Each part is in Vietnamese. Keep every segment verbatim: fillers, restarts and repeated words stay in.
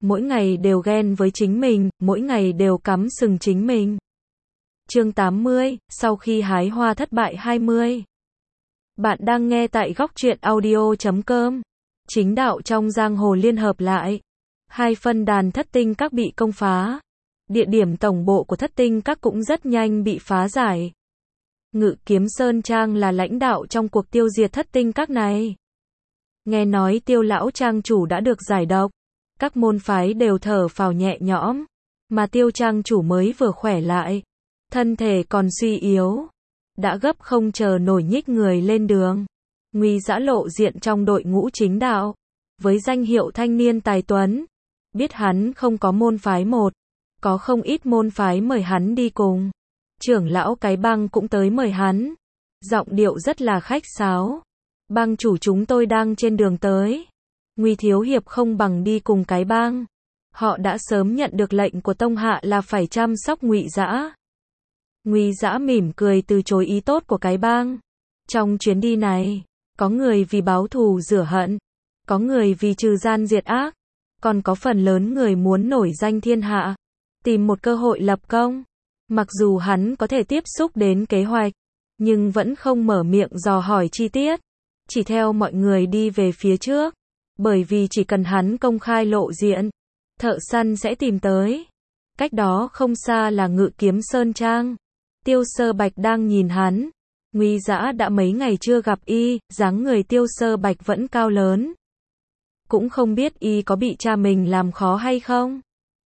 mỗi ngày đều ghen với chính mình, mỗi ngày đều cắm sừng chính mình. Chương tám mươi, sau khi hái hoa thất bại hai mươi. Bạn đang nghe tại góc truyện audio chấm com. Chính đạo trong giang hồ liên hợp lại. Hai phân đàn thất tinh các bị công phá. Địa điểm tổng bộ của thất tinh các cũng rất nhanh bị phá giải. Ngự Kiếm Sơn Trang là lãnh đạo trong cuộc tiêu diệt thất tinh các này. Nghe nói Tiêu lão trang chủ đã được giải độc, các môn phái đều thở phào nhẹ nhõm, mà Tiêu trang chủ mới vừa khỏe lại, thân thể còn suy yếu, đã gấp không chờ nổi nhích người lên đường. Nguy Dã lộ diện trong đội ngũ chính đạo, với danh hiệu thanh niên tài tuấn, biết hắn không có môn phái một, có không ít môn phái mời hắn đi cùng. Trưởng lão cái bang cũng tới mời hắn, giọng điệu rất là khách sáo. Bang chủ chúng tôi đang trên đường tới. Nguy thiếu hiệp không bằng đi cùng cái bang. Họ đã sớm nhận được lệnh của tông hạ là phải chăm sóc Ngụy Dã. Ngụy Dã mỉm cười từ chối ý tốt của cái bang. Trong chuyến đi này, có người vì báo thù rửa hận, có người vì trừ gian diệt ác, còn có phần lớn người muốn nổi danh thiên hạ, tìm một cơ hội lập công. Mặc dù hắn có thể tiếp xúc đến kế hoạch, nhưng vẫn không mở miệng dò hỏi chi tiết, chỉ theo mọi người đi về phía trước, bởi vì chỉ cần hắn công khai lộ diện, thợ săn sẽ tìm tới. Cách đó không xa là Ngự Kiếm Sơn Trang. Tiêu Sơ Bạch đang nhìn hắn. Nguy Dã đã mấy ngày chưa gặp y, dáng người Tiêu Sơ Bạch vẫn cao lớn. Cũng không biết y có bị cha mình làm khó hay không.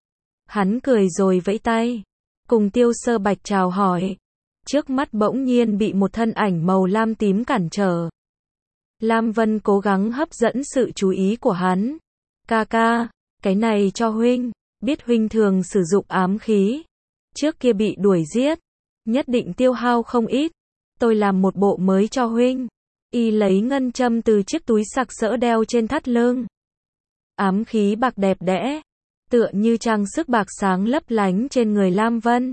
Hắn cười rồi vẫy tay, cùng Tiêu Sơ Bạch chào hỏi. Trước mắt bỗng nhiên bị một thân ảnh màu lam tím cản trở. Lam Vân cố gắng hấp dẫn sự chú ý của hắn. Ca ca, cái này cho huynh, biết huynh thường sử dụng ám khí. Trước kia bị đuổi giết, nhất định tiêu hao không ít. Tôi làm một bộ mới cho huynh. Y lấy ngân châm từ chiếc túi sặc sỡ đeo trên thắt lưng. Ám khí bạc đẹp đẽ, tựa như trang sức bạc sáng lấp lánh trên người Lam Vân.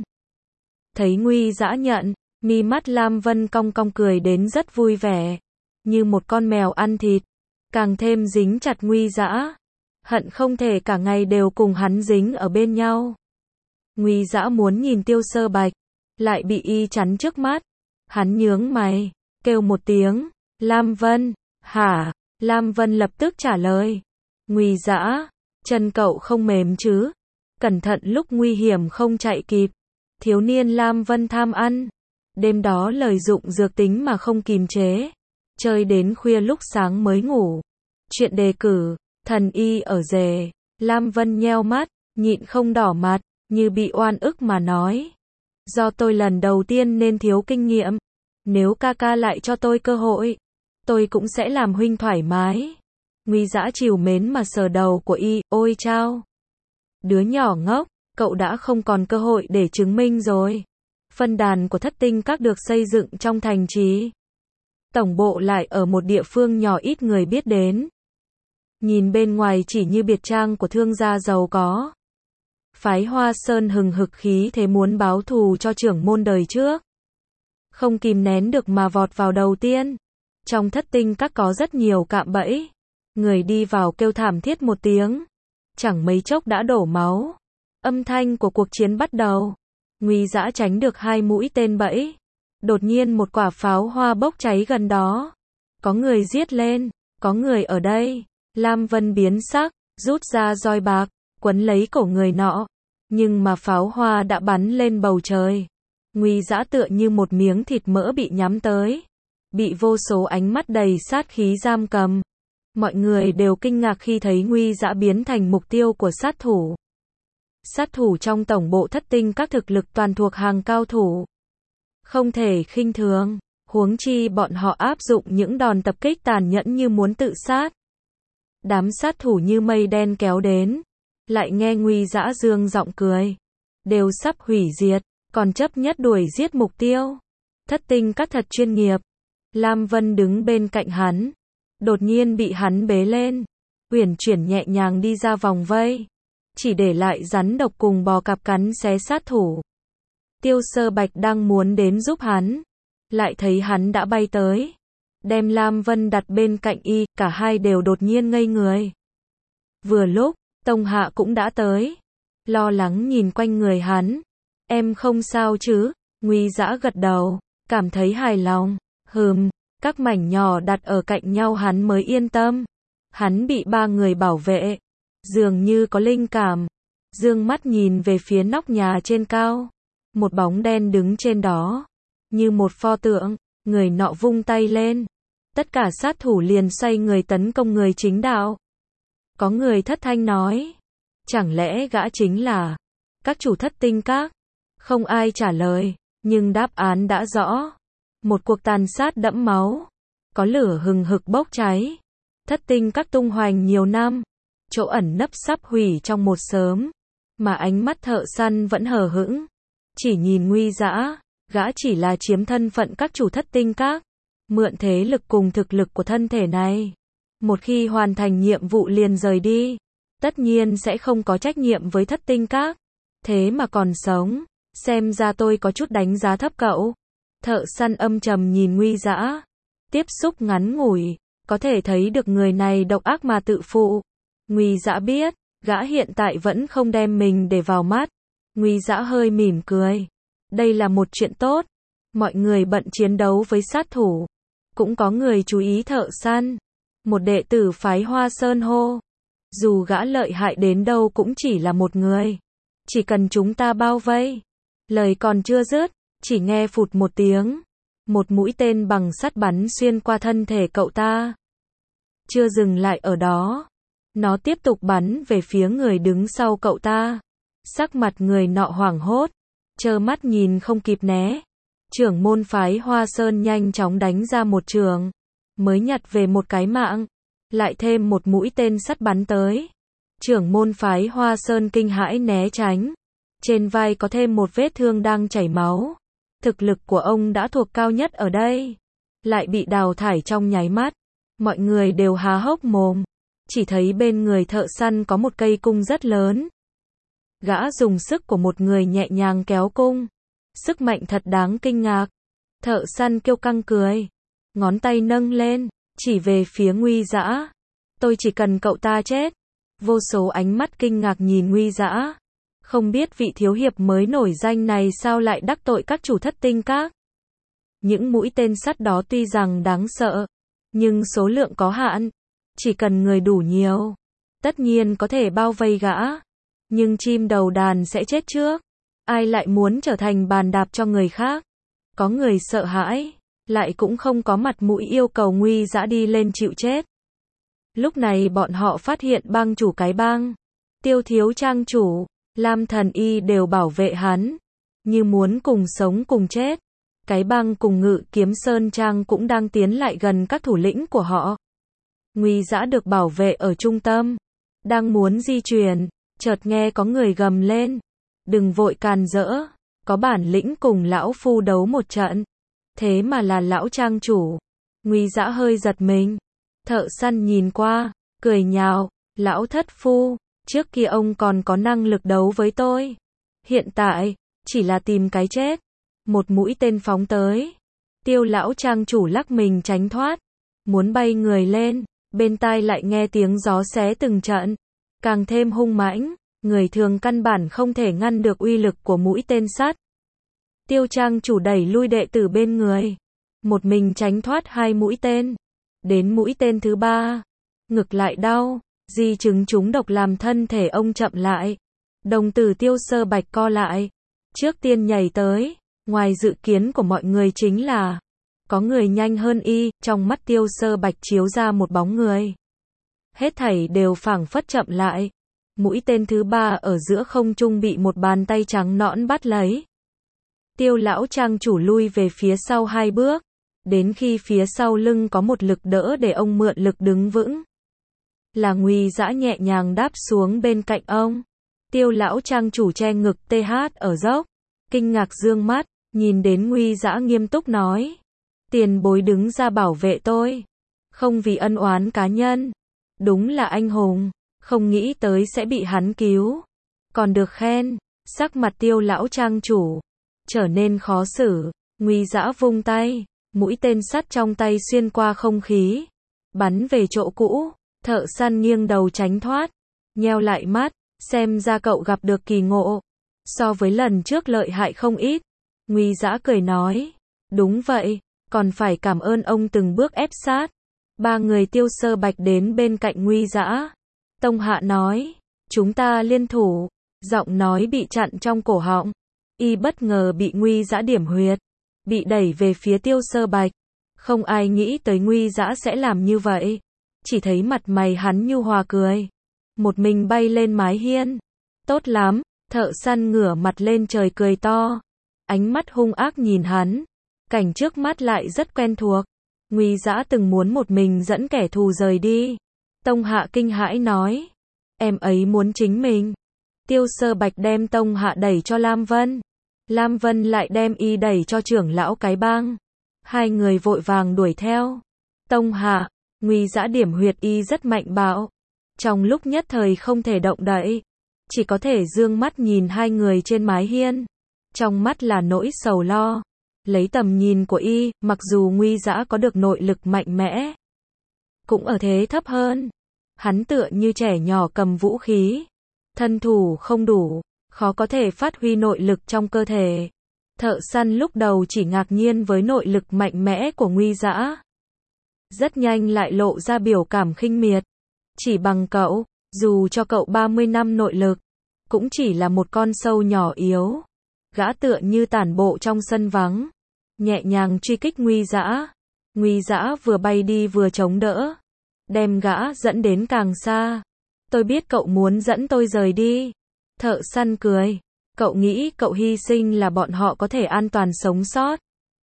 Thấy Nguy Dã nhận, mi mắt Lam Vân cong cong cười đến rất vui vẻ, như một con mèo ăn thịt, càng thêm dính chặt Nguy Dã, hận không thể cả ngày đều cùng hắn dính ở bên nhau. Nguy Dã muốn nhìn Tiêu Sơ Bạch, lại bị y chắn trước mắt. Hắn nhướng mày, kêu một tiếng, Lam Vân, hả? Lam Vân lập tức trả lời, Nguy Dã, chân cậu không mềm chứ? Cẩn thận lúc nguy hiểm không chạy kịp. Thiếu niên Lam Vân tham ăn, đêm đó lợi dụng dược tính mà không kìm chế, chơi đến khuya lúc sáng mới ngủ. Chuyện đề cử, thần y ở rể. Lam Vân nheo mắt, nhịn không đỏ mặt, như bị oan ức mà nói. Do tôi lần đầu tiên nên thiếu kinh nghiệm. Nếu ca ca lại cho tôi cơ hội, tôi cũng sẽ làm huynh thoải mái. Nguy Dã trìu mến mà sờ đầu của y, ôi chao. Đứa nhỏ ngốc, cậu đã không còn cơ hội để chứng minh rồi. Phân đàn của thất tinh các được xây dựng trong thành trì. Tổng bộ lại ở một địa phương nhỏ ít người biết đến. Nhìn bên ngoài chỉ như biệt trang của thương gia giàu có. Phái Hoa Sơn hừng hực khí thế muốn báo thù cho trưởng môn đời trước. Không kìm nén được mà vọt vào đầu tiên. Trong thất tinh các có rất nhiều cạm bẫy. Người đi vào kêu thảm thiết một tiếng. Chẳng mấy chốc đã đổ máu. Âm thanh của cuộc chiến bắt đầu. Nguy Dã tránh được hai mũi tên bẫy. Đột nhiên một quả pháo hoa bốc cháy gần đó. Có người giết lên. Có người ở đây. Lam Vân biến sắc, rút ra roi bạc, quấn lấy cổ người nọ. Nhưng mà pháo hoa đã bắn lên bầu trời. Nguy Dã tựa như một miếng thịt mỡ bị nhắm tới. Bị vô số ánh mắt đầy sát khí giam cầm. Mọi người đều kinh ngạc khi thấy Nguy Dã biến thành mục tiêu của sát thủ. Sát thủ trong tổng bộ thất tinh các thực lực toàn thuộc hàng cao thủ. Không thể khinh thường, huống chi bọn họ áp dụng những đòn tập kích tàn nhẫn như muốn tự sát. Đám sát thủ như mây đen kéo đến, lại nghe Nguy Dã dương giọng cười. Đều sắp hủy diệt, còn chấp nhất đuổi giết mục tiêu. Thất tinh các thật chuyên nghiệp. Lam Vân đứng bên cạnh hắn, đột nhiên bị hắn bế lên, uyển chuyển nhẹ nhàng đi ra vòng vây, chỉ để lại rắn độc cùng bò cạp cắn xé sát thủ. Tiêu Sơ Bạch đang muốn đến giúp hắn, lại thấy hắn đã bay tới, đem Lam Vân đặt bên cạnh y, cả hai đều đột nhiên ngây người. Vừa lúc, Tông Hạ cũng đã tới. Lo lắng nhìn quanh người hắn. Em không sao chứ? Nguy Dã gật đầu, cảm thấy hài lòng. Hừm, các mảnh nhỏ đặt ở cạnh nhau hắn mới yên tâm. Hắn bị ba người bảo vệ, dường như có linh cảm. Dương mắt nhìn về phía nóc nhà trên cao. Một bóng đen đứng trên đó, như một pho tượng. Người nọ vung tay lên. Tất cả sát thủ liền xoay người tấn công người chính đạo. Có người thất thanh nói. Chẳng lẽ gã chính là các chủ Thất Tinh Các? Không ai trả lời, nhưng đáp án đã rõ. Một cuộc tàn sát đẫm máu. Có lửa hừng hực bốc cháy. Thất Tinh Các tung hoành nhiều năm. Chỗ ẩn nấp sắp hủy trong một sớm. Mà ánh mắt thợ săn vẫn hờ hững. Chỉ nhìn Nguy Dã, gã chỉ là chiếm thân phận các chủ Thất Tinh Các. Mượn thế lực cùng thực lực của thân thể này. Một khi hoàn thành nhiệm vụ liền rời đi. Tất nhiên sẽ không có trách nhiệm với Thất Tinh Các. Thế mà còn sống. Xem ra tôi có chút đánh giá thấp cậu. Thợ săn âm trầm nhìn Nguy Dã. Tiếp xúc ngắn ngủi. Có thể thấy được người này độc ác mà tự phụ. Nguy Dã biết. Gã hiện tại vẫn không đem mình để vào mắt. Nguy Dã hơi mỉm cười. Đây là một chuyện tốt. Mọi người bận chiến đấu với sát thủ. Cũng có người chú ý thợ săn. Một đệ tử phái Hoa Sơn hô. Dù gã lợi hại đến đâu cũng chỉ là một người. Chỉ cần chúng ta bao vây. Lời còn chưa dứt, chỉ nghe phụt một tiếng. Một mũi tên bằng sắt bắn xuyên qua thân thể cậu ta. Chưa dừng lại ở đó. Nó tiếp tục bắn về phía người đứng sau cậu ta. Sắc mặt người nọ hoảng hốt. Trơ mắt nhìn không kịp né. Trưởng môn phái Hoa Sơn nhanh chóng đánh ra một trường. Mới nhặt về một cái mạng. Lại thêm một mũi tên sắt bắn tới. Trưởng môn phái Hoa Sơn kinh hãi né tránh. Trên vai có thêm một vết thương đang chảy máu. Thực lực của ông đã thuộc cao nhất ở đây. Lại bị đào thải trong nháy mắt. Mọi người đều há hốc mồm. Chỉ thấy bên người thợ săn có một cây cung rất lớn. Gã dùng sức của một người nhẹ nhàng kéo cung. Sức mạnh thật đáng kinh ngạc. Thợ săn kiêu căng cười. Ngón tay nâng lên, chỉ về phía Nguy Dã. Tôi chỉ cần cậu ta chết. Vô số ánh mắt kinh ngạc nhìn Nguy Dã. Không biết vị thiếu hiệp mới nổi danh này sao lại đắc tội các chủ Thất Tinh Các. Những mũi tên sắt đó tuy rằng đáng sợ, nhưng số lượng có hạn. Chỉ cần người đủ nhiều, tất nhiên có thể bao vây gã. Nhưng chim đầu đàn sẽ chết trước. Ai lại muốn trở thành bàn đạp cho người khác. Có người sợ hãi, lại cũng không có mặt mũi yêu cầu Nguy Dã đi lên chịu chết. Lúc này bọn họ phát hiện bang chủ cái bang, Tiêu Thiếu trang chủ, Lam Thần Y đều bảo vệ hắn. Như muốn cùng sống cùng chết. Cái bang cùng Ngự Kiếm Sơn Trang cũng đang tiến lại gần các thủ lĩnh của họ. Nguy Dã được bảo vệ ở trung tâm. Đang muốn di chuyển, chợt nghe có người gầm lên. Đừng vội càn rỡ, có bản lĩnh cùng lão phu đấu một trận. Thế mà là lão trang chủ. Nguy Dã hơi giật mình. Thợ săn nhìn qua, cười nhạo. Lão thất phu, trước kia ông còn có năng lực đấu với tôi. Hiện tại, chỉ là tìm cái chết. Một mũi tên phóng tới. Tiêu lão trang chủ lắc mình tránh thoát. Muốn bay người lên, bên tai lại nghe tiếng gió xé từng trận. Càng thêm hung mãnh, người thường căn bản không thể ngăn được uy lực của mũi tên sắt. Tiêu trang chủ đẩy lui đệ tử bên người. Một mình tránh thoát hai mũi tên. Đến mũi tên thứ ba. Ngực lại đau. Di chứng trúng độc làm thân thể ông chậm lại. Đồng tử Tiêu Sơ Bạch co lại. Trước tiên nhảy tới. Ngoài dự kiến của mọi người chính là có người nhanh hơn y. Trong mắt Tiêu Sơ Bạch chiếu ra một bóng người. Hết thảy đều phảng phất chậm lại. Mũi tên thứ ba ở giữa không trung bị một bàn tay trắng nõn bắt lấy. Tiêu lão trang chủ lui về phía sau hai bước. Đến khi phía sau lưng có một lực đỡ để ông mượn lực đứng vững. Là Nguy Dã nhẹ nhàng đáp xuống bên cạnh ông. Tiêu lão trang chủ che ngực tê hát ở dốc. Kinh ngạc dương mắt, nhìn đến Nguy Dã nghiêm túc nói. Tiền bối đứng ra bảo vệ tôi. Không vì ân oán cá nhân. Đúng là anh hùng. Không nghĩ tới sẽ bị hắn cứu. Còn được khen. Sắc mặt tiêu lão trang chủ trở nên khó xử. Nguy Dã vung tay. Mũi tên sắt trong tay xuyên qua không khí. Bắn về chỗ cũ. Thợ săn nghiêng đầu tránh thoát. Nheo lại mắt, xem ra cậu gặp được kỳ ngộ. So với lần trước lợi hại không ít. Nguy Dã cười nói. Đúng vậy, còn phải cảm ơn ông từng bước ép sát. Ba người Tiêu Sơ Bạch đến bên cạnh Nguy Dã. Tông Hạ nói. Chúng ta liên thủ. Giọng nói bị chặn trong cổ họng. Y bất ngờ bị Nguy Dã điểm huyệt. Bị đẩy về phía Tiêu Sơ Bạch. Không ai nghĩ tới Nguy Dã sẽ làm như vậy. Chỉ thấy mặt mày hắn nhu hòa cười. Một mình bay lên mái hiên. Tốt lắm, thợ săn ngửa mặt lên trời cười to. Ánh mắt hung ác nhìn hắn. Cảnh trước mắt lại rất quen thuộc. Nguy Dã từng muốn một mình dẫn kẻ thù rời đi. Tông Hạ kinh hãi nói. Em ấy muốn chính mình. Tiêu Sơ Bạch đem Tông Hạ đẩy cho Lam Vân. Lam Vân lại đem y đẩy cho trưởng lão cái bang. Hai người vội vàng đuổi theo. Tông Hạ, Nguy Dã điểm huyệt y rất mạnh bạo. Trong lúc nhất thời không thể động đậy. Chỉ có thể dương mắt nhìn hai người trên mái hiên. Trong mắt là nỗi sầu lo. Lấy tầm nhìn của y, mặc dù Nguy Dã có được nội lực mạnh mẽ, cũng ở thế thấp hơn. Hắn tựa như trẻ nhỏ cầm vũ khí. Thân thủ không đủ, khó có thể phát huy nội lực trong cơ thể. Thợ săn lúc đầu chỉ ngạc nhiên với nội lực mạnh mẽ của Nguy Dã. Rất nhanh lại lộ ra biểu cảm khinh miệt. Chỉ bằng cậu, dù cho cậu ba mươi năm nội lực, cũng chỉ là một con sâu nhỏ yếu. Gã tựa như tản bộ trong sân vắng, nhẹ nhàng truy kích Nguy Dã. Nguy Dã vừa bay đi vừa chống đỡ, đem gã dẫn đến càng xa. Tôi biết cậu muốn dẫn tôi rời đi. Thợ săn cười. Cậu nghĩ cậu hy sinh là bọn họ có thể an toàn sống sót.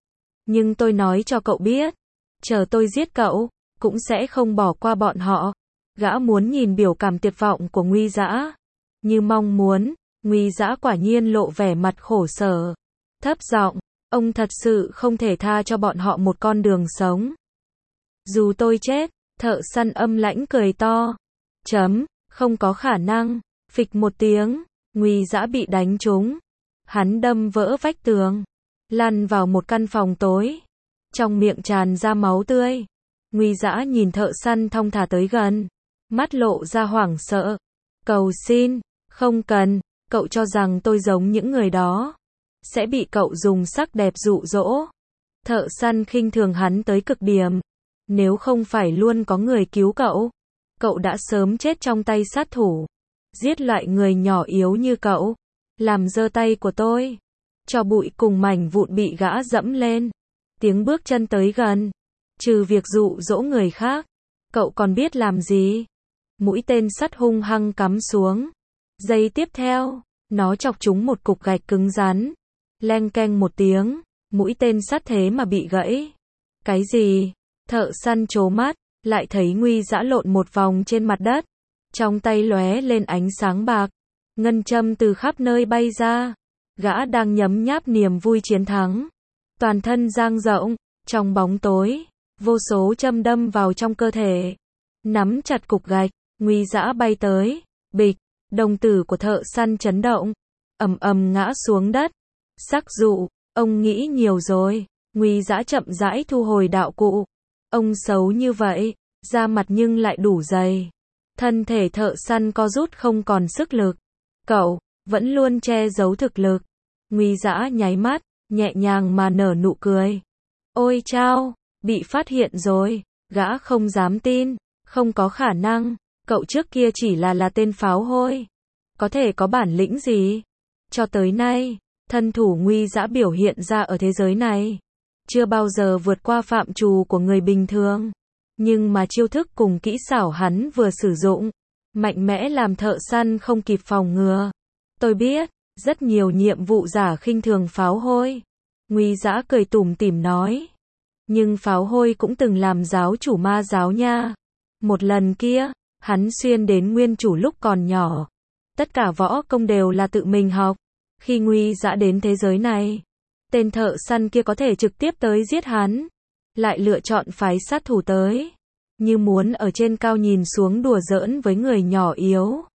Nhưng tôi nói cho cậu biết, chờ tôi giết cậu, cũng sẽ không bỏ qua bọn họ. Gã muốn nhìn biểu cảm tuyệt vọng của Nguy Dã. Như mong muốn, Nguy Dã quả nhiên lộ vẻ mặt khổ sở. Thấp giọng, ông thật sự không thể tha cho bọn họ một con đường sống. Dù tôi chết, thợ săn âm lãnh cười to. Chấm, không có khả năng. Phịch một tiếng, Nguy Dã bị đánh trúng. Hắn đâm vỡ vách tường, lăn vào một căn phòng tối. Trong miệng tràn ra máu tươi. Nguy Dã nhìn thợ săn thong thả tới gần, mắt lộ ra hoảng sợ. Cầu xin, không cần, cậu cho rằng tôi giống những người đó, sẽ bị cậu dùng sắc đẹp dụ dỗ. Thợ săn khinh thường hắn tới cực điểm. Nếu không phải luôn có người cứu cậu, cậu đã sớm chết trong tay sát thủ. Giết loại người nhỏ yếu như cậu, làm dơ tay của tôi. Cho bụi cùng mảnh vụn bị gã dẫm lên. Tiếng bước chân tới gần. Trừ việc dụ dỗ người khác, cậu còn biết làm gì? Mũi tên sắt hung hăng cắm xuống. Giây tiếp theo, nó chọc trúng một cục gạch cứng rắn. Leng keng một tiếng, mũi tên sắt thế mà bị gãy. Cái gì? Thợ săn trố mắt, lại thấy Nguy Dã lộn một vòng trên mặt đất. Trong tay lóe lên ánh sáng bạc. Ngân châm từ khắp nơi bay ra. Gã đang nhấm nháp niềm vui chiến thắng. Toàn thân dang rộng, trong bóng tối, vô số châm đâm vào trong cơ thể. Nắm chặt cục gạch, Nguy Dã bay tới. Bịch, đồng tử của thợ săn chấn động. Ầm ầm ngã xuống đất. Sắc dụ, ông nghĩ nhiều rồi. Nguy Dã chậm rãi thu hồi đạo cụ. Ông xấu như vậy, da mặt nhưng lại đủ dày. Thân thể thợ săn co rút không còn sức lực. Cậu, vẫn luôn che giấu thực lực. Nguy Dã nháy mắt, nhẹ nhàng mà nở nụ cười. Ôi chao, bị phát hiện rồi. Gã không dám tin. Không có khả năng. Cậu trước kia chỉ là là tên pháo hôi. Có thể có bản lĩnh gì? Cho tới nay, thân thủ Nguy Dã biểu hiện ra ở thế giới này chưa bao giờ vượt qua phạm trù của người bình thường. Nhưng mà chiêu thức cùng kỹ xảo hắn vừa sử dụng, mạnh mẽ làm thợ săn không kịp phòng ngừa. Tôi biết, rất nhiều nhiệm vụ giả khinh thường pháo hôi. Nguy Dã cười tủm tỉm nói. Nhưng pháo hôi cũng từng làm giáo chủ ma giáo nha. Một lần kia, hắn xuyên đến nguyên chủ lúc còn nhỏ. Tất cả võ công đều là tự mình học. Khi Nguy Dã đến thế giới này, tên thợ săn kia có thể trực tiếp tới giết hắn, lại lựa chọn phái sát thủ tới, như muốn ở trên cao nhìn xuống đùa giỡn với người nhỏ yếu.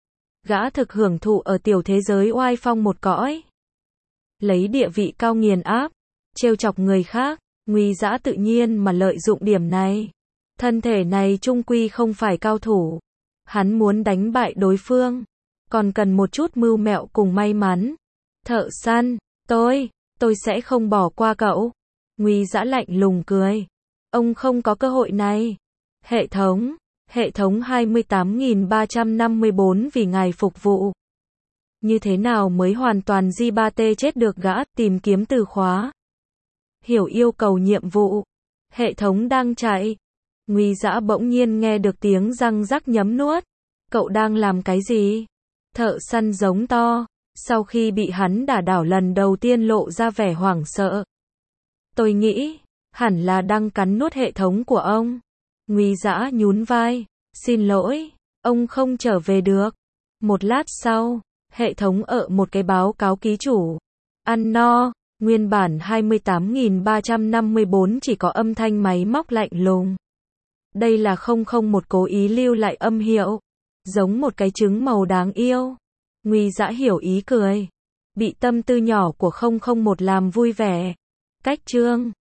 Gã thực hưởng thụ ở tiểu thế giới oai phong một cõi. Lấy địa vị cao nghiền áp, trêu chọc người khác, Nguy Dã tự nhiên mà lợi dụng điểm này. Thân thể này chung quy không phải cao thủ. Hắn muốn đánh bại đối phương, còn cần một chút mưu mẹo cùng may mắn. Thợ săn, tôi, tôi sẽ không bỏ qua cậu. Nguy Dã lạnh lùng cười. Ông không có cơ hội này. Hệ thống, hệ thống hai mươi tám nghìn ba trăm năm mươi bốn vì ngài phục vụ. Như thế nào mới hoàn toàn gi ba tê chết được gã, tìm kiếm từ khóa. Hiểu yêu cầu nhiệm vụ. Hệ thống đang chạy. Nguy Dã bỗng nhiên nghe được tiếng răng rắc nhấm nuốt. Cậu đang làm cái gì? Thợ săn giống to. Sau khi bị hắn đả đảo lần đầu tiên lộ ra vẻ hoảng sợ. Tôi nghĩ, hẳn là đang cắn nuốt hệ thống của ông. Nguy Dã nhún vai. Xin lỗi, ông không trở về được. Một lát sau, hệ thống ợ một cái báo cáo ký chủ. Ăn no, nguyên bản hai mươi tám nghìn ba trăm năm mươi bốn chỉ có âm thanh máy móc lạnh lùng. Đây là không không một cố ý lưu lại âm hiệu. Giống một cái trứng màu đáng yêu. Nguy Dã hiểu ý cười. Bị tâm tư nhỏ của không không một làm vui vẻ. Cách chương